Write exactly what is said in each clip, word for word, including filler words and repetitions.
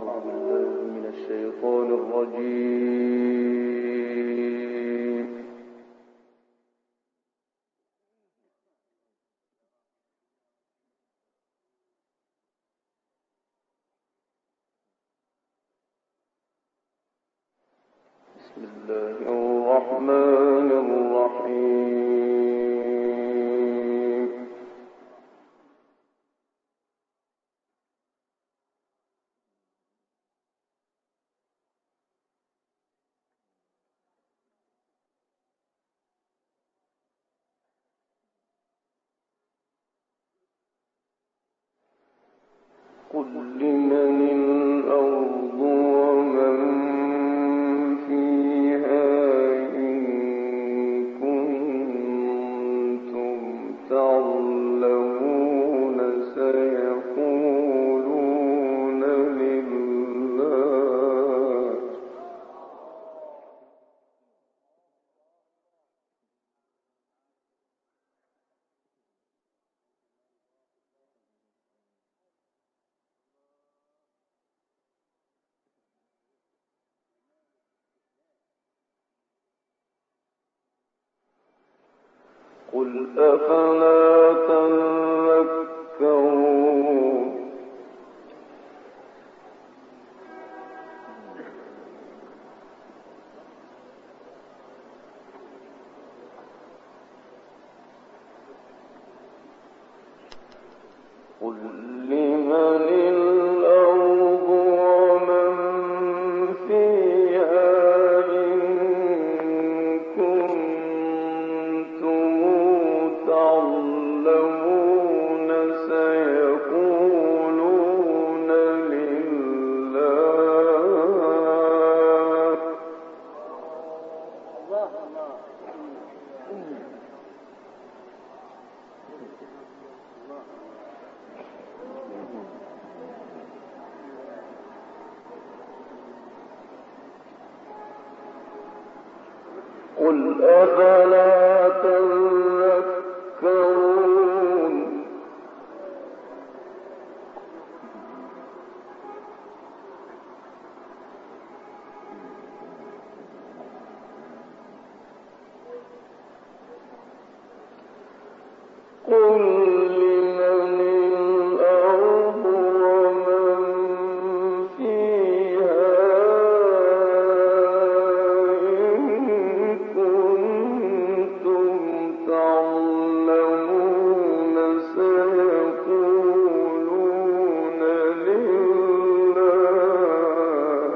قل لمن الأرض ومن فيها إن كنتم تعلمون سيقولون لله. قل أفلا تذكرون. قل لمن الأرض ومن فيها إن كنتم تعلمون سيقولون لله. قل أفلا تذكرون. قل لمن الأرض ومن فيها إن كنتم تعلمون سيقولون لله.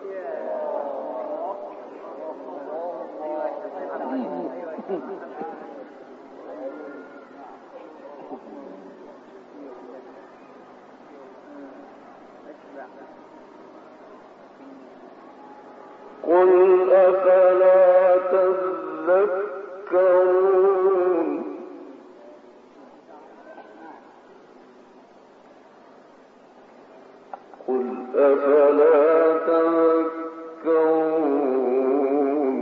قل أفلا تذكرون. قل أفلا تذكرون.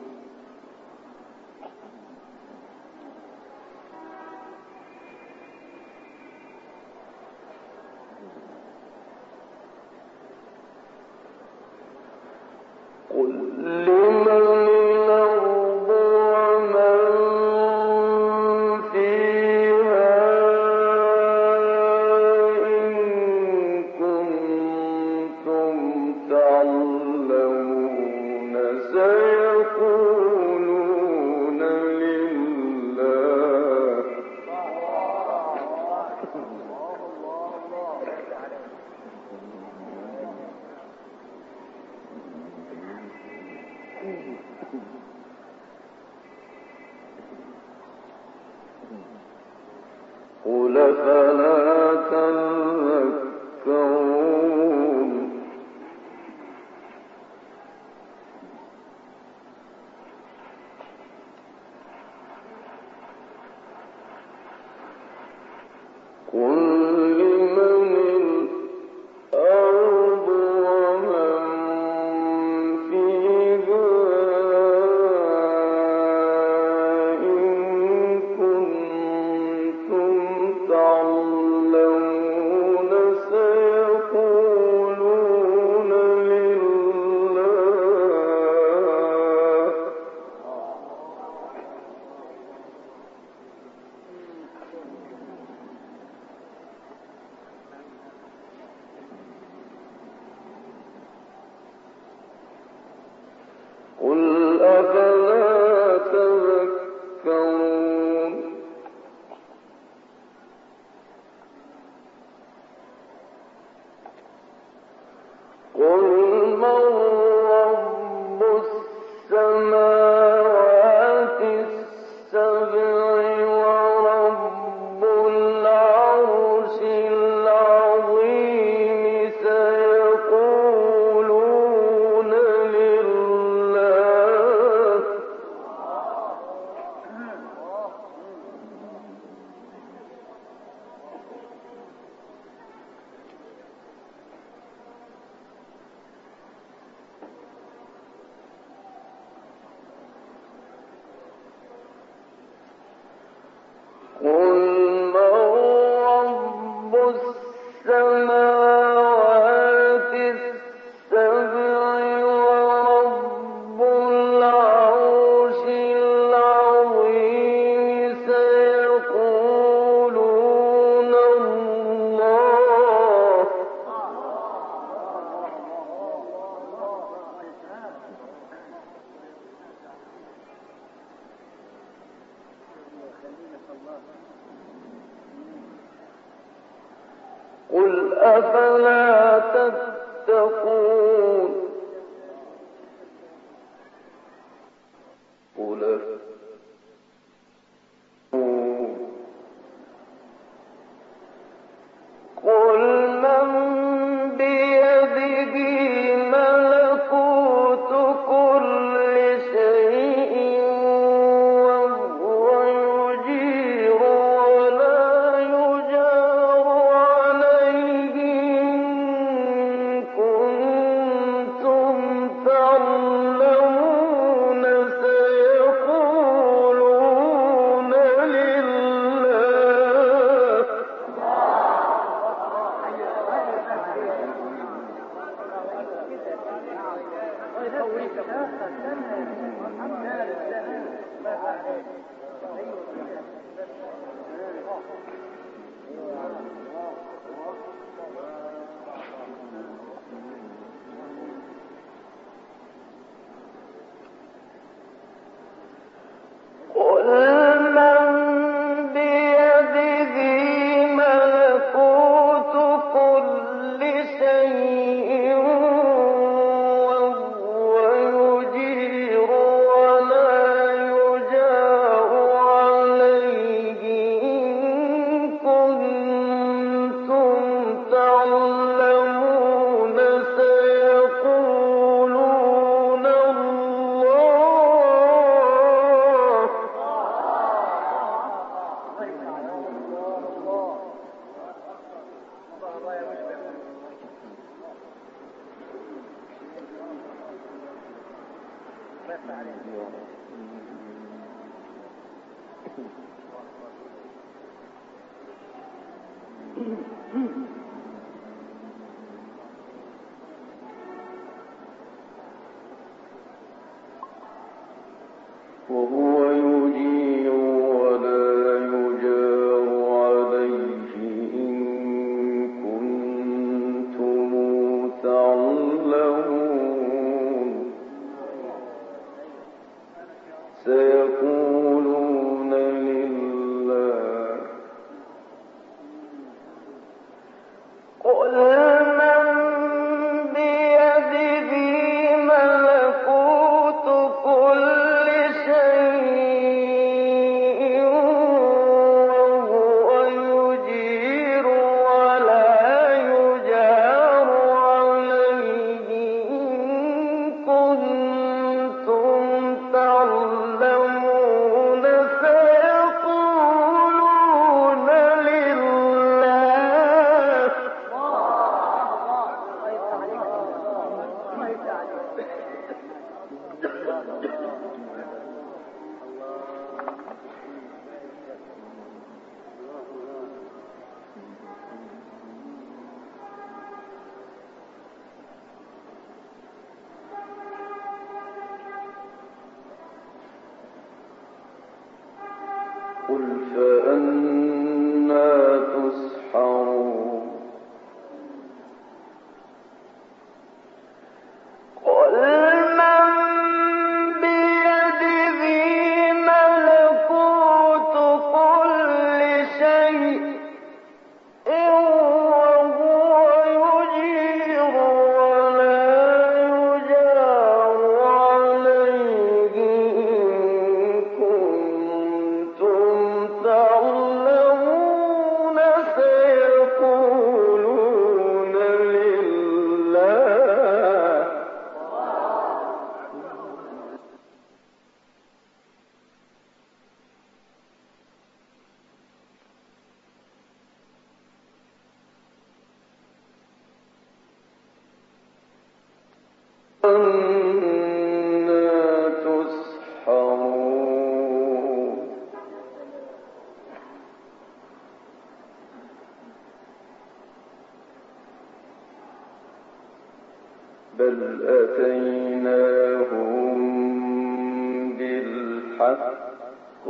قل لمن الأرض ومن فيها إن كنتم تعلمون سيقولون لله. قل أفلا تذكرون. قل لمن الأرض ومن فيها إن كنتم تعلمون سيقولون قل أفلا تتقون قل قل من بيده ملكوت كل شيء وهو يجير ولا يجار عليه إن كنتم تعلمون سيقولون لله قل من بيده ملكوت كل شيء وهو يجير ولا يجار عليه إن كنتم تعلمون سيقولون الله وهو يجير ولا يجار عليه إن كنتم تعلمون سيقولون لله قل من بيده ملكوت كل شيء وهو يجير ولا يجار عليه إن كنتم تعلمون سيقولون لله قل فأنى تسحرون قل من بيده ملكوت كل شيء وهو يجير ولا يجار عليه إن كنتم تعلمون سيقولون لله أَنَّىٰ تُسْحَرُونَ بَلْ أَتَيْنَاهُم بِالْحَقِّ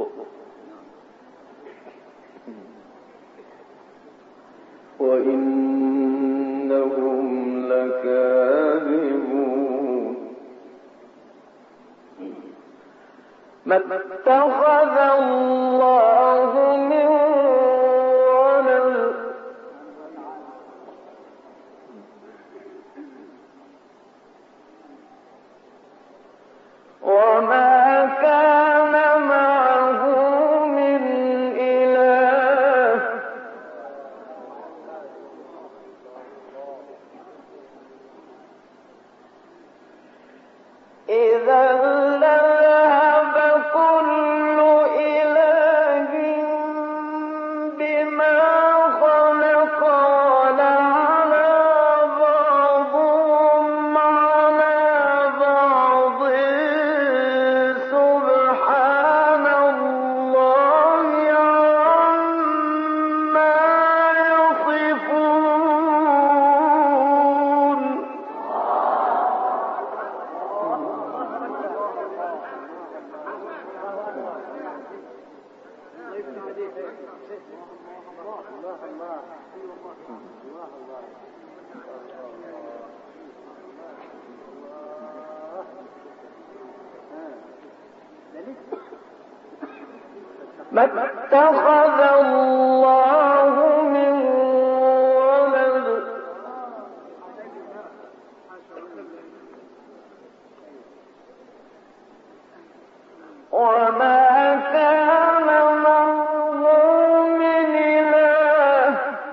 وَإِنَّهُمْ لَكَاذِبُونَ ما اتخذ الله من ولد ما اتخذ الله من ولد وما كان معه من إله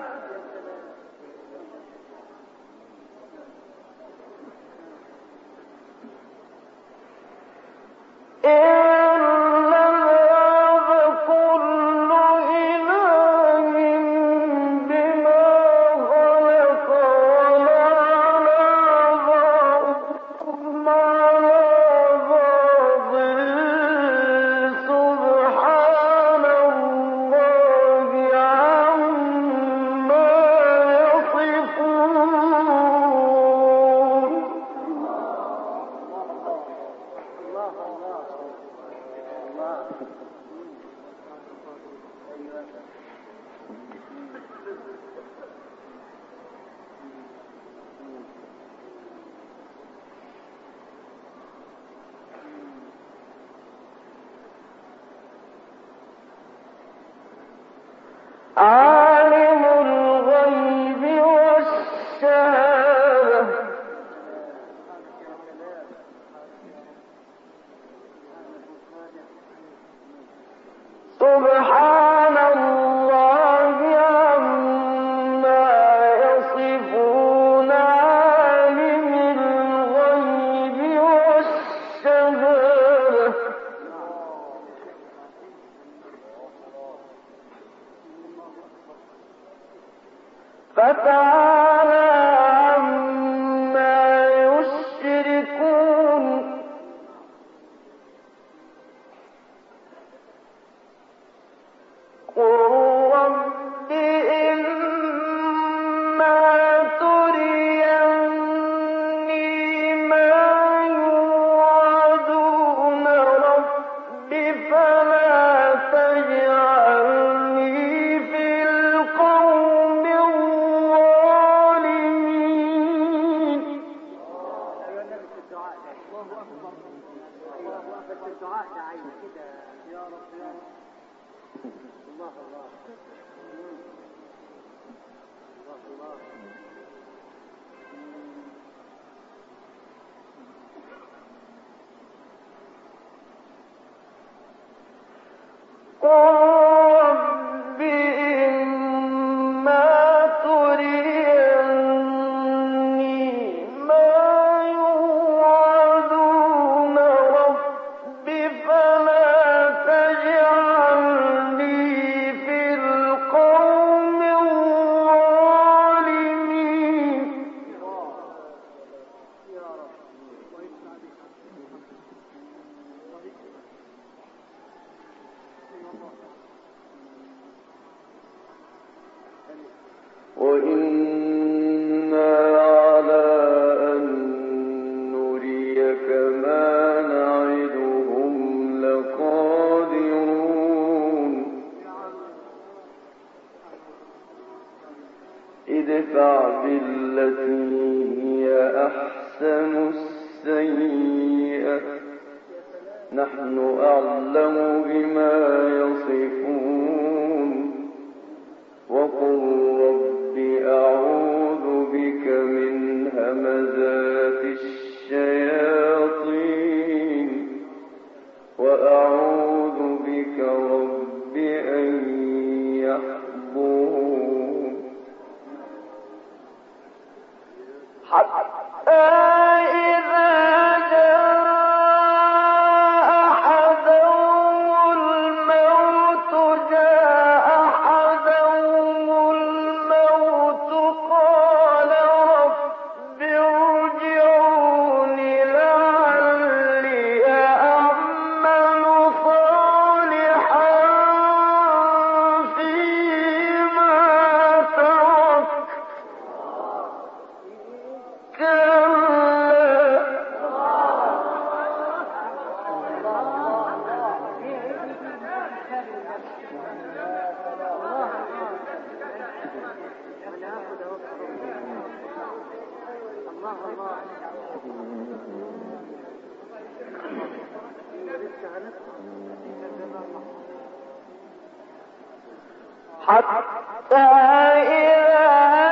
عالم الغيب والشهادة سبحان الله عما يصفون عالم الغيب والشهادة فتعالى عما يشركون قل رب إما تريني ما يوعدون رب فلا تجعلني في القوم الظالمين. الدعاء دعينا كده يا رب يا رب الله الله الله الله رب إما تريني ما يوعدون رب فلا تجعلني في القوم الظالمين. يا رب ويسمع بك وإنا على أن نريك ما نعدهم لقادرون ادفع بالتي هي أحسن السيئة نحن أعلم بما يصفون وقل رب أعوذ بك من همزات الشياطين وأعوذ بك رب أن يحضرون حتى إذا جاء أحدهم الموت جاء أحدهم الموت قال رب ارجعون لعلي أعمل صالحا فيما تركت كلا حتى إذا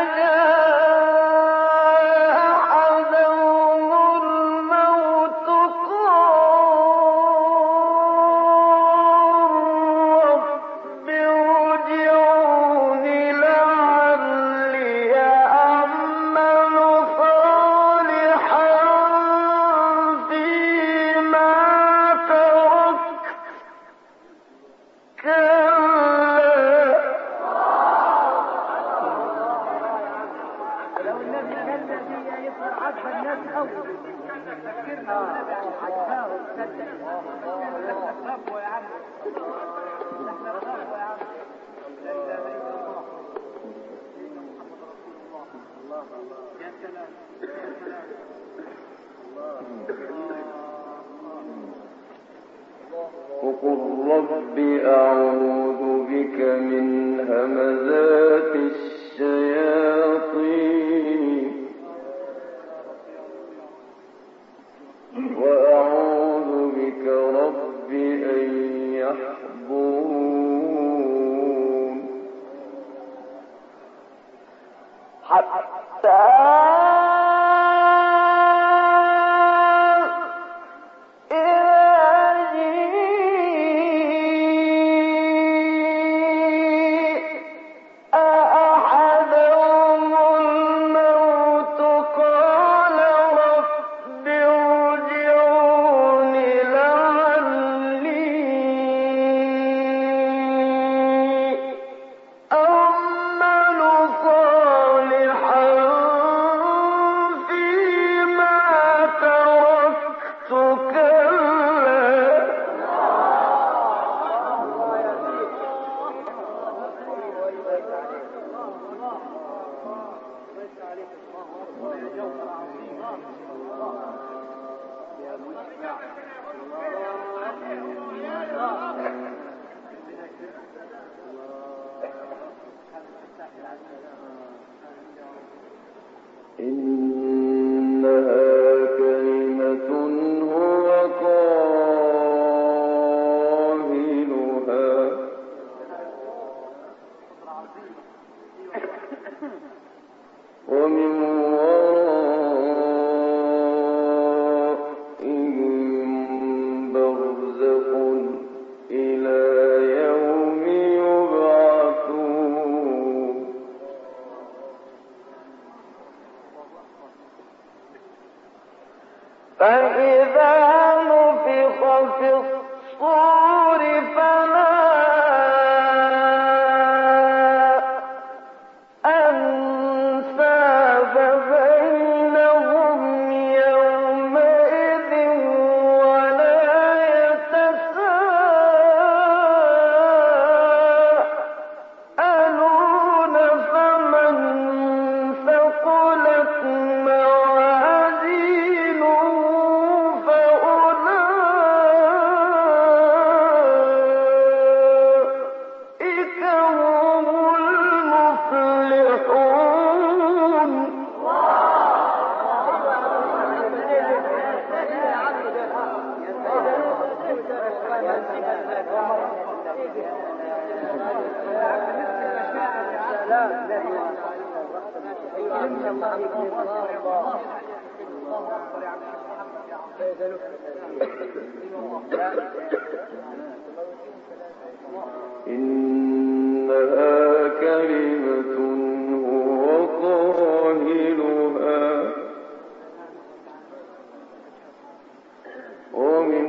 جاء أحدهم الموت قال رب ارجعون لعلي أعمل صالحا فيما تركت وقل رب أعوذ بك من همزات الشياطين وأعوذ بك رب أن يحضرون حتى إنها كلمة هو قائلها ومن ورائهم برزخ إلى يوم يبعثون فإذا نفخ في الصور فلا أنساب بينهم يومئذ ولا يتساءلون فمن ثقلت موازينه فأولئك هم المفلحون إنها كلمة هو قائلها ومن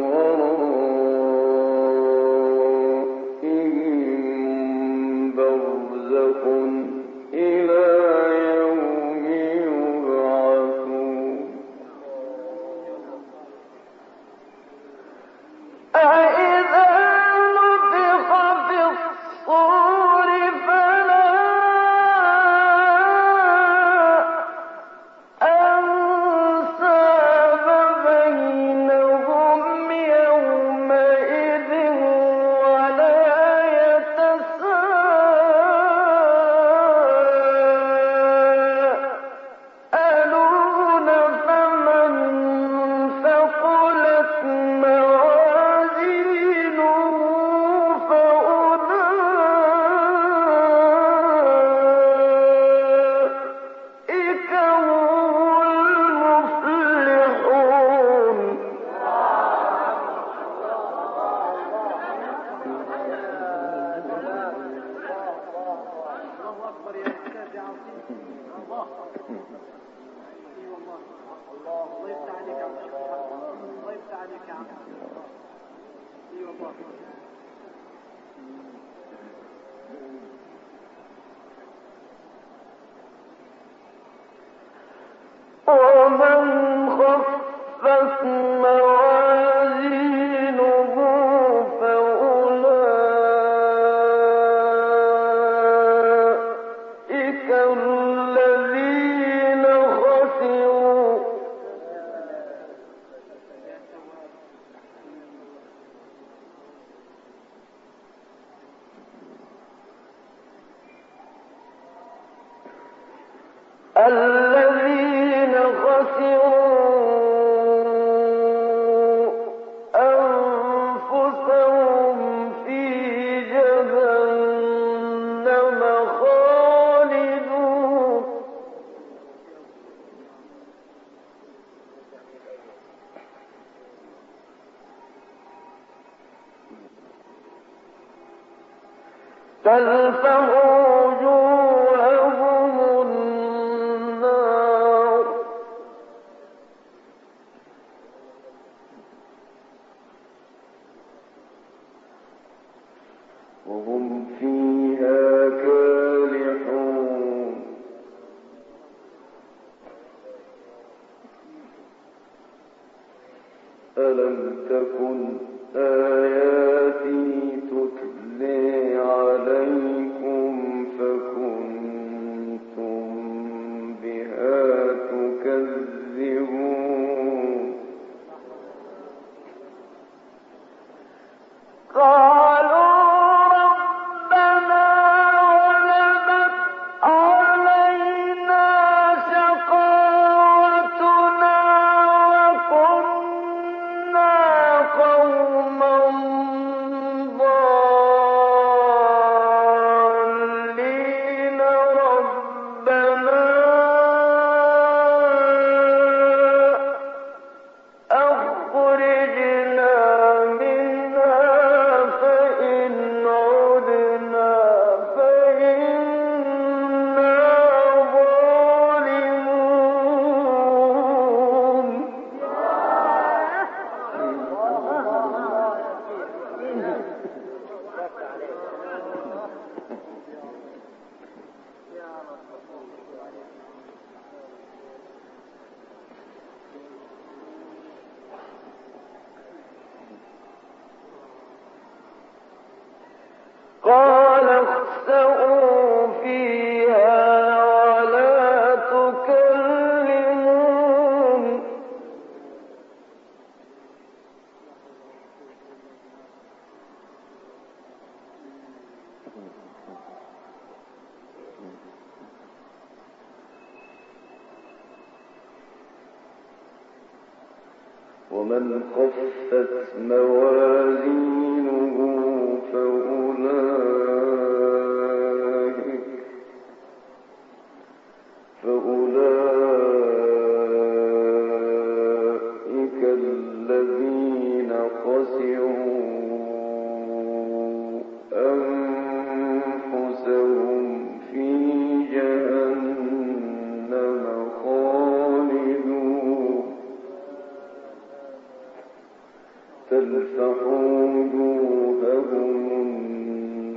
ورائهم برزخ إلى يوم يبعثون أإذا نفخ في الصور الله يفتح عليك يا عم الله يفتح عليك يا عم اي والله ومن خفت موازينه فأولئك الذين خسروا الذين خسروا أنفسهم في جهنم خالدون تلفح وجوههم النار وهم فيها كالحون ألم تكن آياتي تتلى عليكم فكنتم بها تكذبون قالوا ربنا غلبت علينا شقاوتنا وكنا قوما ضالين ربنا أخرجنا منها فإن عدنا فإنا ظالمون قال اخسئوا فيها ولا تكلمون ومن خفت موازينه فأولئك فأولئك الذين خسروا أنفسهم في جهنم خالدون تلفح وجوههم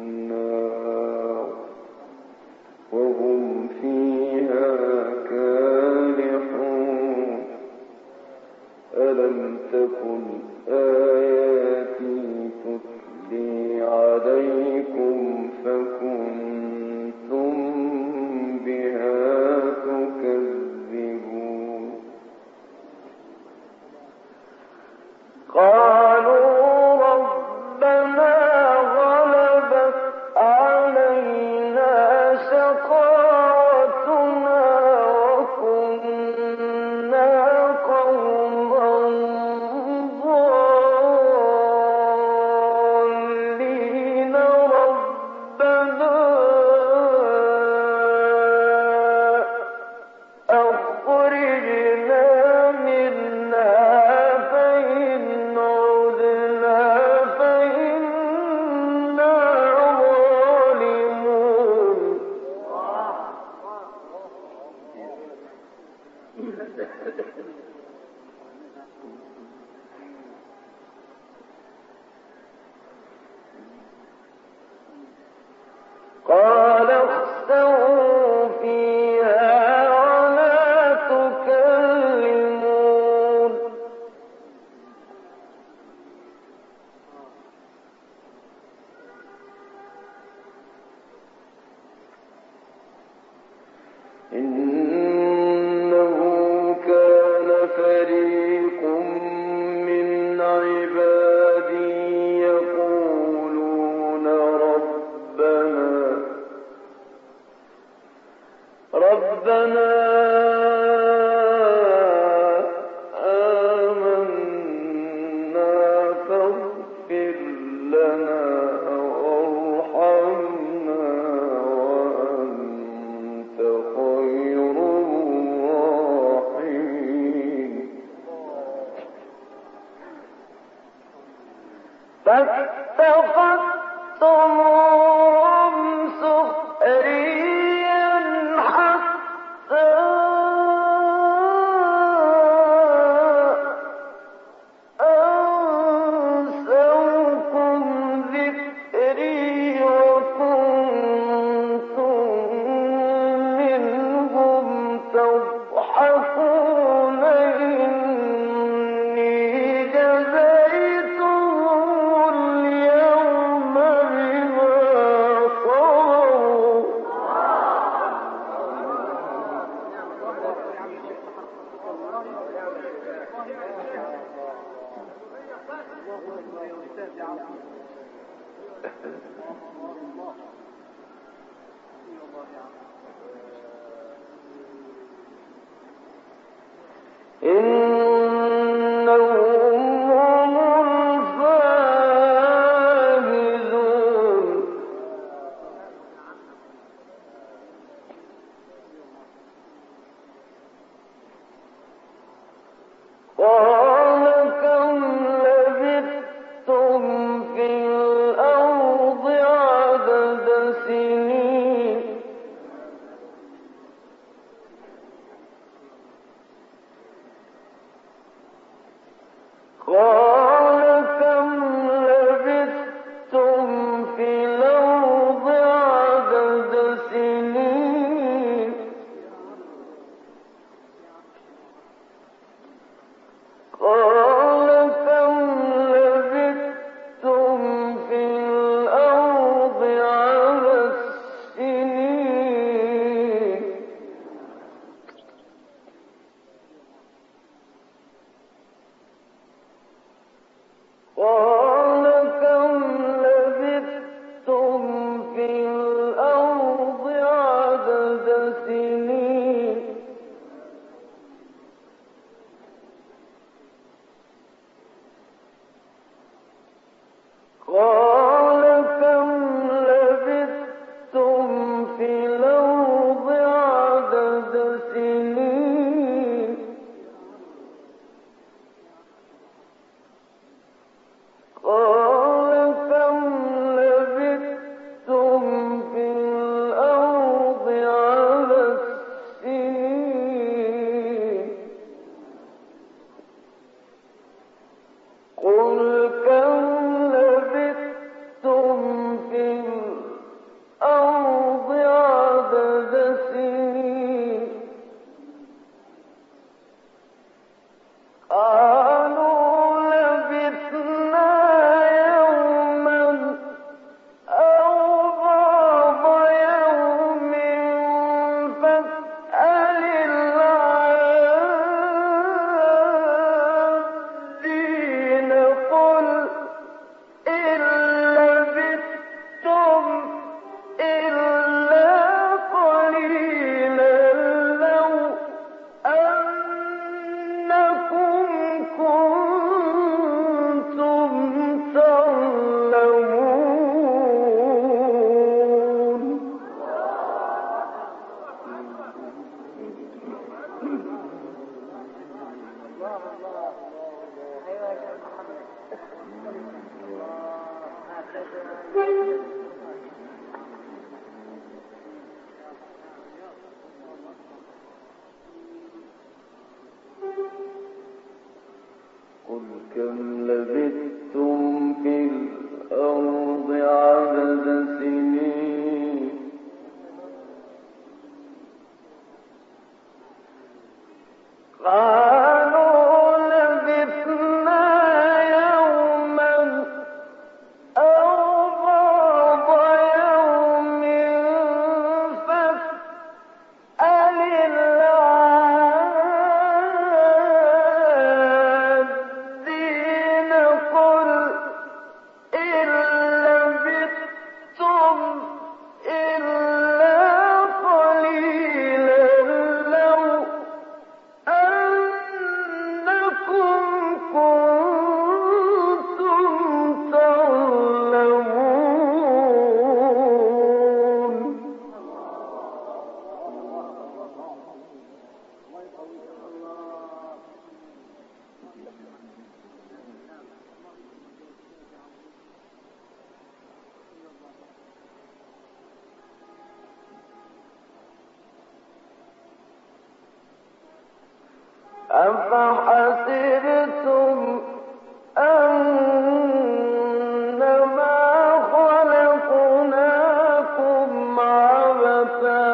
إنه كان فريق من عبادي يقولون ربنا ربنا آمنا فاغفر لنا وارحمنا وأنت خير الراحمين فاتخذتموهم سخريا حتى أنسوكم ذكري وكنتم منهم تضحكون إني جزيتهم اليوم بما صبروا إنهم هم الفائزون قال كم لبثتم في الأرض عدد سنين قال كم لبثتم في الأرض عدد سنين قال كم لبثتم في الأرض عدد سنين قال كم لبثتم في الأرض عدد سنين قال كم لبثتم في الأرض عدد سنين قال كم لبثتم في الأرض عدد سنين قل كم لبثتم في الأرض عدد سنين قالوا لبثنا يوما أو بعض يوم فاسأل العادين قل إن لبثتم إلا قليلا لو أنكم كنتم تعلمون ايوه يا شيخ محمد قل كم لبثتم في الأرض عدد سنين قالوا لبثنا يوما أو بعض يوم فاسأل أفحسبتم أنما خلقناكم عبثا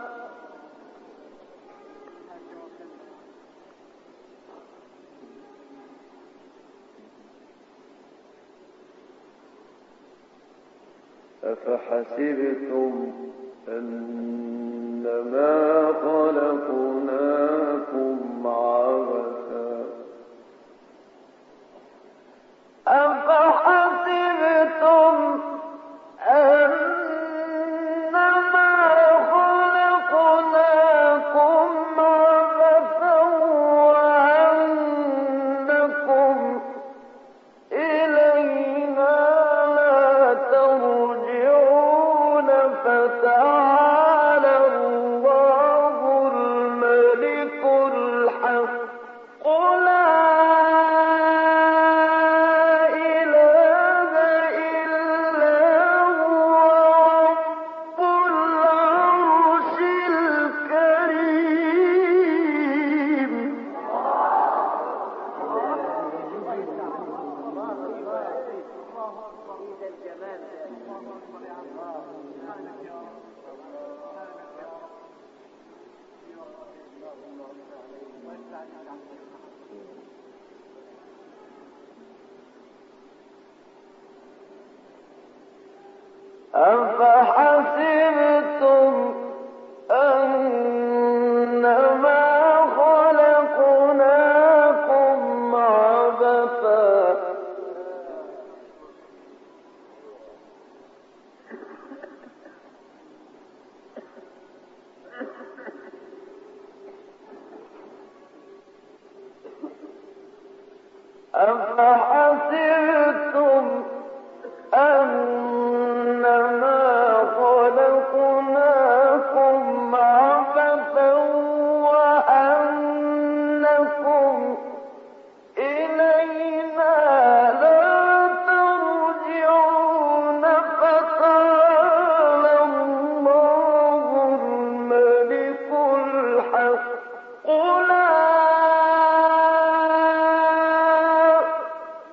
أفحسبتم أنما خلقناكم عبثا أفحسبتم أنما خلقناكم عبثا وأنكم إلينا لا ترجعون فتعالى الله الملك الحق لا إله إلا هو رب العرش الكريم أفحسبتم أنما خلقناكم عبثا أفحسبتم أنما خلقناكم عبثا وأنكم إلينا لا ترجعون فتعالى الله الملك الحق لا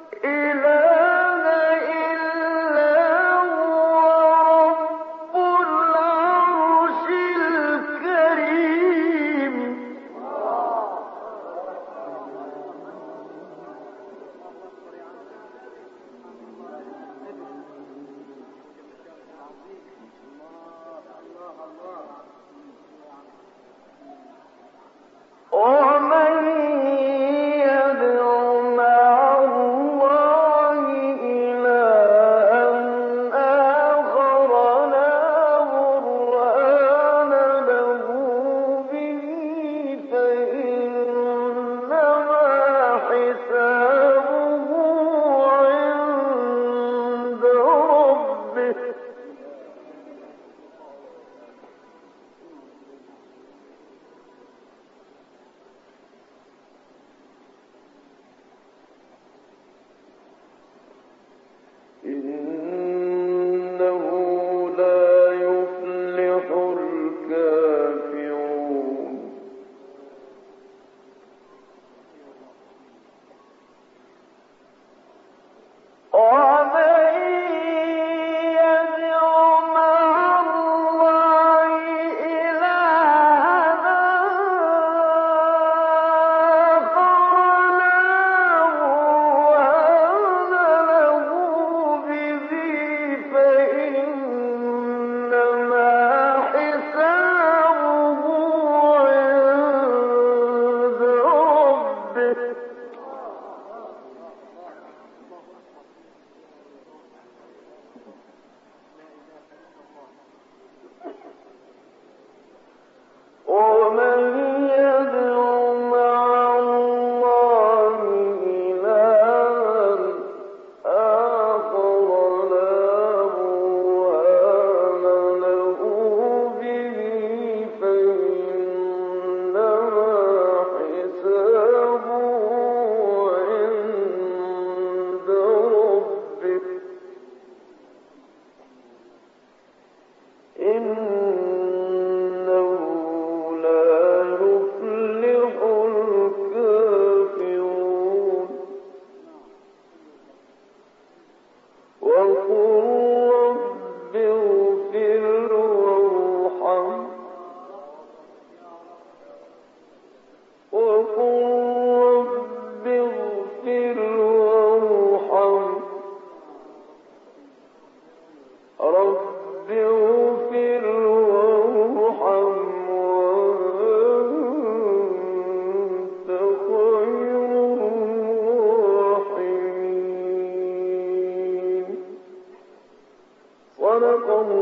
صدق الله